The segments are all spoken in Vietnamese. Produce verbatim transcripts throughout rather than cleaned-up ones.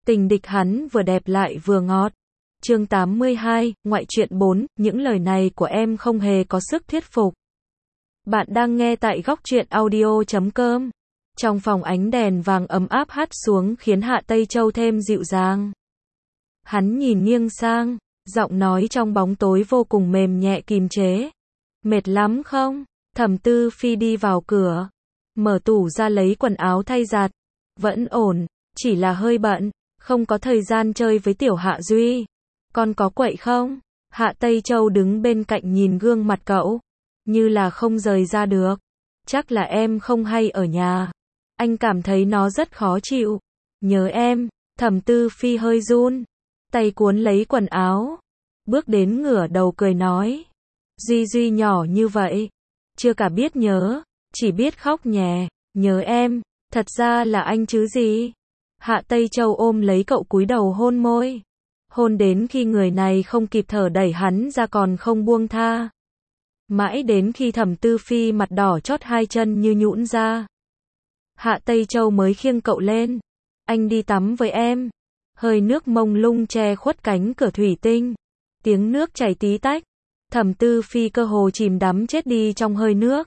Tình địch hắn vừa đẹp lại vừa ngọt. Chương tám mươi hai, ngoại truyện bốn, những lời này của em không hề có sức thuyết phục. Bạn đang nghe tại góc truyện audio chấm com. Trong phòng ánh đèn vàng ấm áp hắt xuống khiến Hạ Tây Châu thêm dịu dàng. Hắn nhìn nghiêng sang, giọng nói trong bóng tối vô cùng mềm nhẹ kìm chế. Mệt lắm không? Thẩm Tư Phi đi vào cửa, mở tủ ra lấy quần áo thay giặt. Vẫn ổn, chỉ là hơi bận, không có thời gian chơi với tiểu Hạ Duy. Con có quậy không? Hạ Tây Châu đứng bên cạnh nhìn gương mặt cậu, như là không rời ra được. Chắc là em không hay ở nhà. Anh cảm thấy nó rất khó chịu. Nhớ em. Thẩm Tư Phi hơi run, tay cuốn lấy quần áo, bước đến ngửa đầu cười nói. Duy Duy nhỏ như vậy, chưa cả biết nhớ, chỉ biết khóc nhè. Nhớ em, thật ra là anh chứ gì. Hạ Tây Châu ôm lấy cậu cúi đầu hôn môi. Hôn đến khi người này không kịp thở đẩy hắn ra còn không buông tha. Mãi đến khi Thẩm Tư Phi mặt đỏ chót hai chân như nhũn ra, Hạ Tây Châu mới khiêng cậu lên. Anh đi tắm với em. Hơi nước mông lung che khuất cánh cửa thủy tinh. Tiếng nước chảy tí tách. Thẩm Tư Phi cơ hồ chìm đắm chết đi trong hơi nước.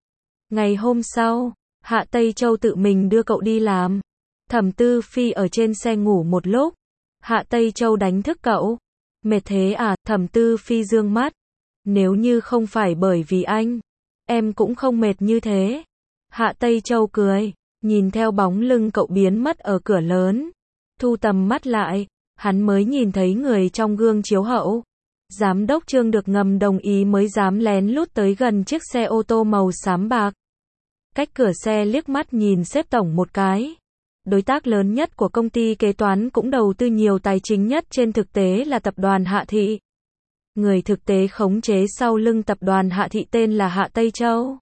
Ngày hôm sau, Hạ Tây Châu tự mình đưa cậu đi làm. Thẩm Tư Phi ở trên xe ngủ một lúc. Hạ Tây Châu đánh thức cậu. Mệt thế à? Thẩm Tư Phi dương mắt. Nếu như không phải bởi vì anh, em cũng không mệt như thế. Hạ Tây Châu cười, nhìn theo bóng lưng cậu biến mất ở cửa lớn. Thu tầm mắt lại, hắn mới nhìn thấy người trong gương chiếu hậu. Giám đốc Trương được ngầm đồng ý mới dám lén lút tới gần chiếc xe ô tô màu xám bạc. Cách cửa xe liếc mắt nhìn sếp tổng một cái. Đối tác lớn nhất của công ty kế toán cũng đầu tư nhiều tài chính nhất trên thực tế là tập đoàn Hạ Thị. Người thực tế khống chế sau lưng tập đoàn Hạ Thị tên là Hạ Tây Châu.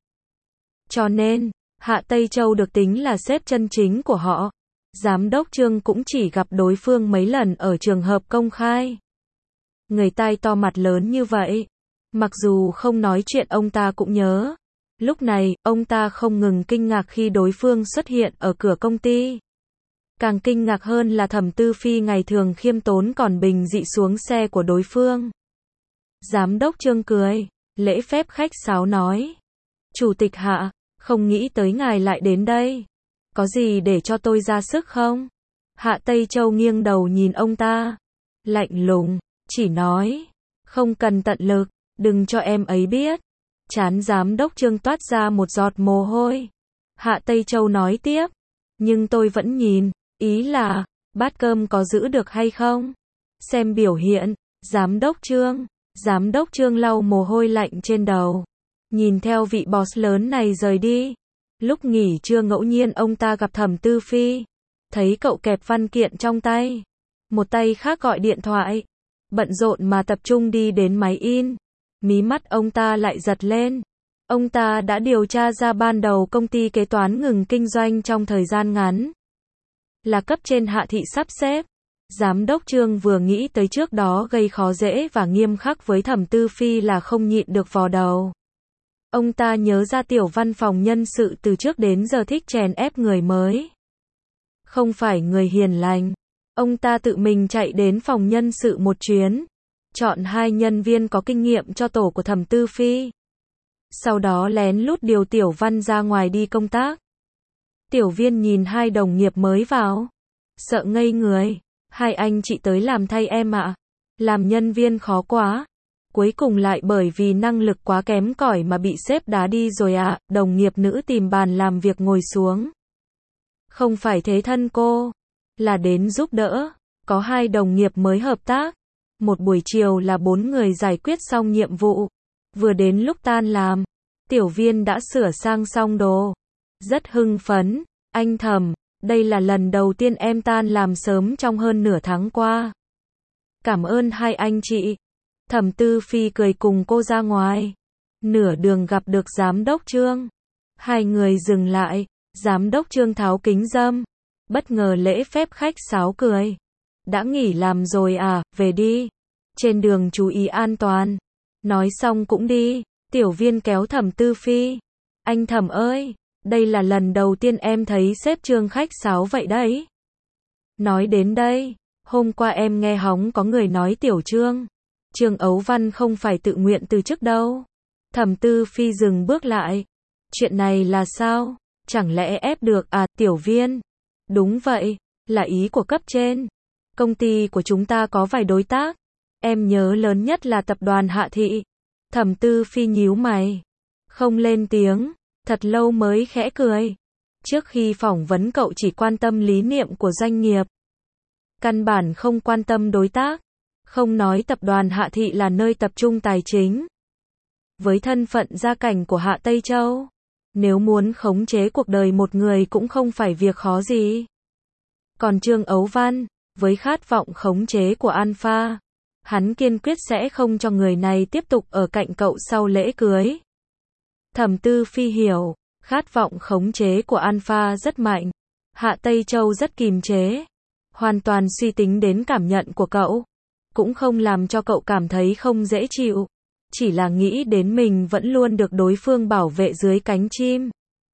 Cho nên, Hạ Tây Châu được tính là sếp chân chính của họ. Giám đốc Trương cũng chỉ gặp đối phương mấy lần ở trường hợp công khai. Người tai to mặt lớn như vậy, mặc dù không nói chuyện ông ta cũng nhớ. Lúc này, ông ta không ngừng kinh ngạc khi đối phương xuất hiện ở cửa công ty. Càng kinh ngạc hơn là Thẩm Tư Phi ngày thường khiêm tốn còn bình dị xuống xe của đối phương. Giám đốc Trương cười, lễ phép khách sáo nói. Chủ tịch Hạ, không nghĩ tới ngài lại đến đây. Có gì để cho tôi ra sức không? Hạ Tây Châu nghiêng đầu nhìn ông ta. Lạnh lùng, chỉ nói. Không cần tận lực, đừng cho em ấy biết. Trán giám đốc Trương toát ra một giọt mồ hôi. Hạ Tây Châu nói tiếp. Nhưng tôi vẫn nhìn, ý là, bát cơm có giữ được hay không? Xem biểu hiện, giám đốc Trương. Giám đốc Trương lau mồ hôi lạnh trên đầu. Nhìn theo vị boss lớn này rời đi. Lúc nghỉ trưa ngẫu nhiên ông ta gặp Thẩm Tư Phi. Thấy cậu kẹp văn kiện trong tay. Một tay khác gọi điện thoại. Bận rộn mà tập trung đi đến máy in. Mí mắt ông ta lại giật lên. Ông ta đã điều tra ra ban đầu công ty kế toán ngừng kinh doanh trong thời gian ngắn. Là cấp trên Hạ Thị sắp xếp. Giám đốc Trương vừa nghĩ tới trước đó gây khó dễ và nghiêm khắc với Thẩm Tư Phi là không nhịn được vò đầu. Ông ta nhớ ra tiểu văn phòng nhân sự từ trước đến giờ thích chèn ép người mới. Không phải người hiền lành. Ông ta tự mình chạy đến phòng nhân sự một chuyến. Chọn hai nhân viên có kinh nghiệm cho tổ của Thẩm Tư Phi. Sau đó lén lút điều tiểu văn ra ngoài đi công tác. Tiểu viên nhìn hai đồng nghiệp mới vào. Sợ ngây người. Hai anh chị tới làm thay em ạ. Làm nhân viên khó quá. Cuối cùng lại bởi vì năng lực quá kém cỏi mà bị sếp đá đi rồi ạ. Đồng nghiệp nữ tìm bàn làm việc ngồi xuống. Không phải thế thân cô. Là đến giúp đỡ. Có hai đồng nghiệp mới hợp tác. Một buổi chiều là bốn người giải quyết xong nhiệm vụ. Vừa đến lúc tan làm. Tiểu viên đã sửa sang xong đồ. Rất hưng phấn. Anh Thẩm, đây là lần đầu tiên em tan làm sớm trong hơn nửa tháng qua. Cảm ơn hai anh chị. Thẩm Tư Phi cười cùng cô ra ngoài. Nửa đường gặp được giám đốc Trương. Hai người dừng lại. Giám đốc Trương tháo kính râm. Bất ngờ lễ phép khách sáo cười. Đã nghỉ làm rồi à, về đi. Trên đường chú ý an toàn. Nói xong cũng đi. Tiểu viên kéo Thẩm Tư Phi. Anh Thẩm ơi, đây là lần đầu tiên em thấy sếp Trương khách sáo vậy đấy. Nói đến đây, hôm qua em nghe hóng có người nói Tiểu Trương, Trương Ấu Văn không phải tự nguyện từ chức đâu. Thẩm Tư Phi dừng bước lại. Chuyện này là sao? Chẳng lẽ ép được à, Tiểu Viên? Đúng vậy, là ý của cấp trên. Công ty của chúng ta có vài đối tác. Em nhớ lớn nhất là tập đoàn Hạ Thị. Thẩm Tư Phi nhíu mày. Không lên tiếng, thật lâu mới khẽ cười. Trước khi phỏng vấn cậu chỉ quan tâm lý niệm của doanh nghiệp. Căn bản không quan tâm đối tác. Không nói tập đoàn Hạ Thị là nơi tập trung tài chính. Với thân phận gia cảnh của Hạ Tây Châu, nếu muốn khống chế cuộc đời một người cũng không phải việc khó gì. Còn Trương Ấu Văn, với khát vọng khống chế của Alpha, hắn kiên quyết sẽ không cho người này tiếp tục ở cạnh cậu sau lễ cưới. Thẩm Tư Phi hiểu, khát vọng khống chế của Alpha rất mạnh. Hạ Tây Châu rất kìm chế, hoàn toàn suy tính đến cảm nhận của cậu, cũng không làm cho cậu cảm thấy không dễ chịu, chỉ là nghĩ đến mình vẫn luôn được đối phương bảo vệ dưới cánh chim.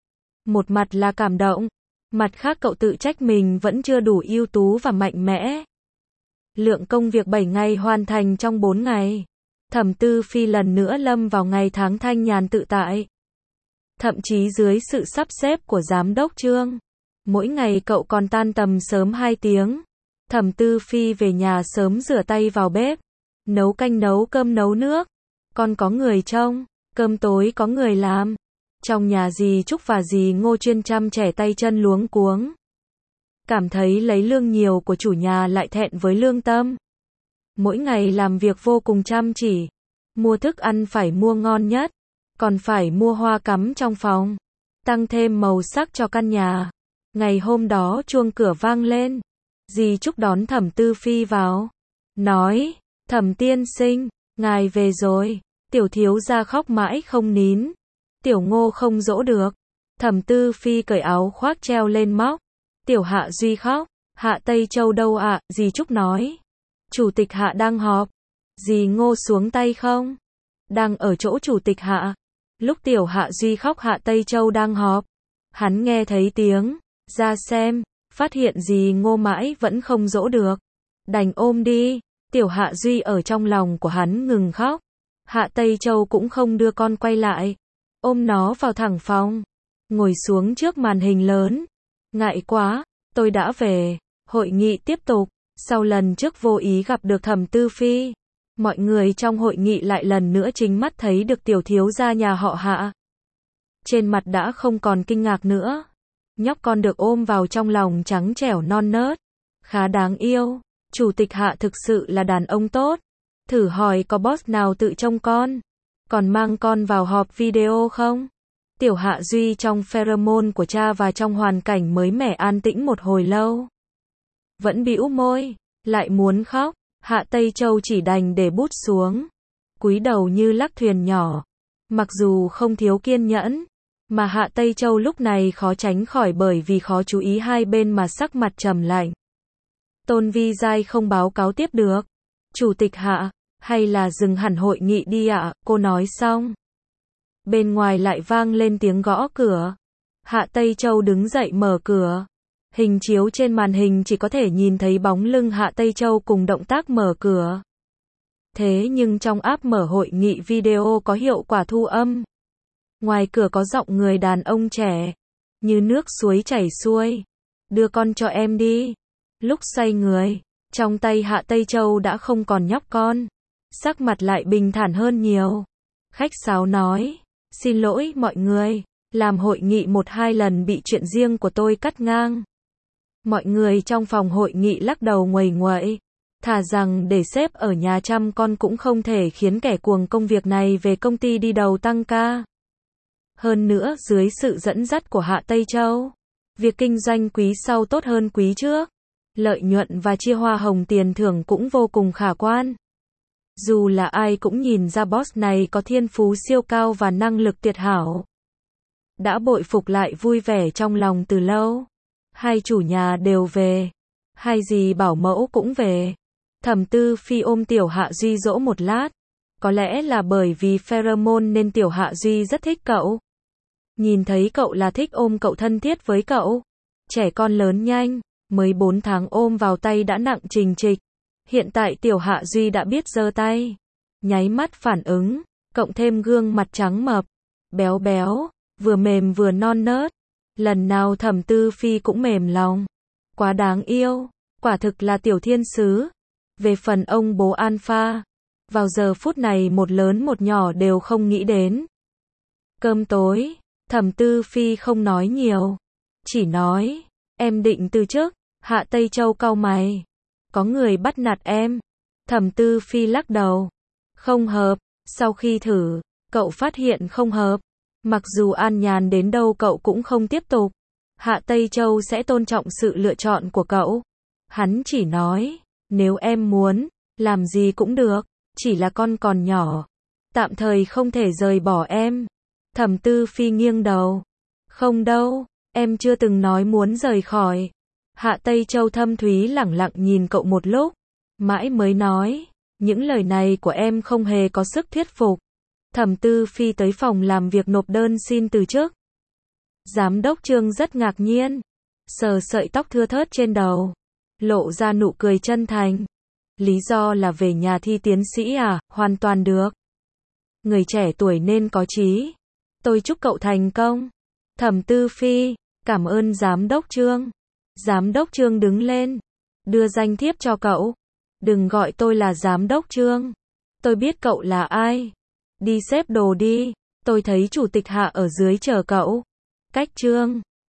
Một mặt là cảm động, mặt khác cậu tự trách mình vẫn chưa đủ ưu tú và mạnh mẽ. Lượng công việc bảy ngày hoàn thành trong bốn ngày. Thẩm Tư Phi lần nữa lâm vào ngày tháng thanh nhàn tự tại. Thậm chí dưới sự sắp xếp của giám đốc Trương, mỗi ngày cậu còn tan tầm sớm hai tiếng. Thẩm Tư Phi về nhà sớm rửa tay vào bếp, nấu canh nấu cơm nấu nước. Còn có người trông, cơm tối có người làm. Trong nhà dì Trúc và dì Ngô chuyên chăm trẻ tay chân luống cuống. Cảm thấy lấy lương nhiều của chủ nhà lại thẹn với lương tâm. Mỗi ngày làm việc vô cùng chăm chỉ. Mua thức ăn phải mua ngon nhất. Còn phải mua hoa cắm trong phòng. Tăng thêm màu sắc cho căn nhà. Ngày hôm đó chuông cửa vang lên. Dì Trúc đón Thẩm Tư Phi vào. Nói, Thẩm tiên sinh, ngài về rồi. Tiểu thiếu gia khóc mãi không nín. Tiểu Ngô không dỗ được. Thẩm Tư Phi cởi áo khoác treo lên móc. Tiểu Hạ Duy khóc. Hạ Tây Châu đâu ạ? À? Dì Trúc nói. Chủ tịch Hạ đang họp. Dì Ngô xuống tay không? Đang ở chỗ chủ tịch Hạ. Lúc Tiểu Hạ Duy khóc Hạ Tây Châu đang họp. Hắn nghe thấy tiếng, ra xem, phát hiện dì Ngô mãi vẫn không dỗ được. Đành ôm đi. Tiểu Hạ Duy ở trong lòng của hắn ngừng khóc. Hạ Tây Châu cũng không đưa con quay lại. Ôm nó vào thẳng phòng. Ngồi xuống trước màn hình lớn. Ngại quá, tôi đã về. Hội nghị tiếp tục. Sau lần trước vô ý gặp được Thẩm Tư Phi, mọi người trong hội nghị lại lần nữa chính mắt thấy được tiểu thiếu gia nhà họ Hạ. Trên mặt đã không còn kinh ngạc nữa. Nhóc con được ôm vào trong lòng trắng trẻo non nớt. Khá đáng yêu. Chủ tịch Hạ thực sự là đàn ông tốt. Thử hỏi có boss nào tự trông con, còn mang con vào họp video không? Tiểu Hạ Duy trong pheromone của cha và trong hoàn cảnh mới mẻ an tĩnh một hồi lâu. Vẫn bĩu môi, lại muốn khóc. Hạ Tây Châu chỉ đành để bút xuống, cúi đầu như lắc thuyền nhỏ. Mặc dù không thiếu kiên nhẫn, mà Hạ Tây Châu lúc này khó tránh khỏi bởi vì khó chú ý hai bên mà sắc mặt trầm lạnh. Tôn Vi Giai không báo cáo tiếp được. Chủ tịch Hạ, hay là dừng hẳn hội nghị đi ạ, à? Cô nói xong. Bên ngoài lại vang lên tiếng gõ cửa. Hạ Tây Châu đứng dậy mở cửa. Hình chiếu trên màn hình chỉ có thể nhìn thấy bóng lưng Hạ Tây Châu cùng động tác mở cửa. Thế nhưng trong app mở hội nghị video có hiệu quả thu âm. Ngoài cửa có giọng người đàn ông trẻ, như nước suối chảy xuôi. Đưa con cho em đi. Lúc xoay người, trong tay Hạ Tây Châu đã không còn nhóc con. Sắc mặt lại bình thản hơn nhiều. Khách sáo nói, xin lỗi mọi người, làm hội nghị một hai lần bị chuyện riêng của tôi cắt ngang. Mọi người trong phòng hội nghị lắc đầu nguầy nguậy. Thà rằng để sếp ở nhà chăm con cũng không thể khiến kẻ cuồng công việc này về công ty đi đầu tăng ca. Hơn nữa dưới sự dẫn dắt của Hạ Tây Châu, việc kinh doanh quý sau tốt hơn quý trước. Lợi nhuận và chia hoa hồng tiền thưởng cũng vô cùng khả quan. Dù là ai cũng nhìn ra boss này có thiên phú siêu cao và năng lực tuyệt hảo. Đã bội phục lại vui vẻ trong lòng từ lâu. Hai chủ nhà đều về. Hai dì bảo mẫu cũng về. Thẩm Tư Phi ôm Tiểu Hạ Duy dỗ một lát. Có lẽ là bởi vì pheromone nên Tiểu Hạ Duy rất thích cậu. Nhìn thấy cậu là thích ôm cậu thân thiết với cậu. Trẻ con lớn nhanh, Mới bốn tháng ôm vào tay đã nặng trình trịch. Hiện tại Tiểu Hạ Duy đã biết giơ tay. Nháy mắt phản ứng, cộng thêm gương mặt trắng mập, béo béo, vừa mềm vừa non nớt. Lần nào Thẩm Tư Phi cũng mềm lòng. Quá đáng yêu, quả thực là tiểu thiên sứ. Về phần ông bố Alpha, vào giờ phút này một lớn một nhỏ đều không nghĩ đến. Cơm tối, Thẩm Tư Phi không nói nhiều, chỉ nói, em định từ chức. Hạ Tây Châu cau mày, có người bắt nạt em. Thẩm Tư Phi lắc đầu, không hợp. Sau khi thử, cậu phát hiện không hợp. Mặc dù an nhàn đến đâu cậu cũng không tiếp tục. Hạ Tây Châu sẽ tôn trọng sự lựa chọn của cậu. Hắn chỉ nói, nếu em muốn, làm gì cũng được, chỉ là con còn nhỏ, tạm thời không thể rời bỏ em. Thẩm Tư Phi nghiêng đầu, không đâu, em chưa từng nói muốn rời khỏi. Hạ Tây Châu thâm thúy lẳng lặng nhìn cậu một lúc, mãi mới nói, những lời này của em không hề có sức thuyết phục. Thẩm Tư Phi tới phòng làm việc nộp đơn xin từ chức. Giám đốc Trương rất ngạc nhiên, sờ sợi tóc thưa thớt trên đầu, lộ ra nụ cười chân thành. Lý do là về nhà thi tiến sĩ à? Hoàn toàn được. Người trẻ tuổi nên có chí. Tôi chúc cậu thành công. Thẩm Tư Phi, cảm ơn giám đốc Trương. Giám đốc Trương đứng lên, đưa danh thiếp cho cậu. Đừng gọi tôi là giám đốc Trương. Tôi biết cậu là ai. Đi xếp đồ đi, tôi thấy chủ tịch Hạ ở dưới chờ cậu. Cách Trương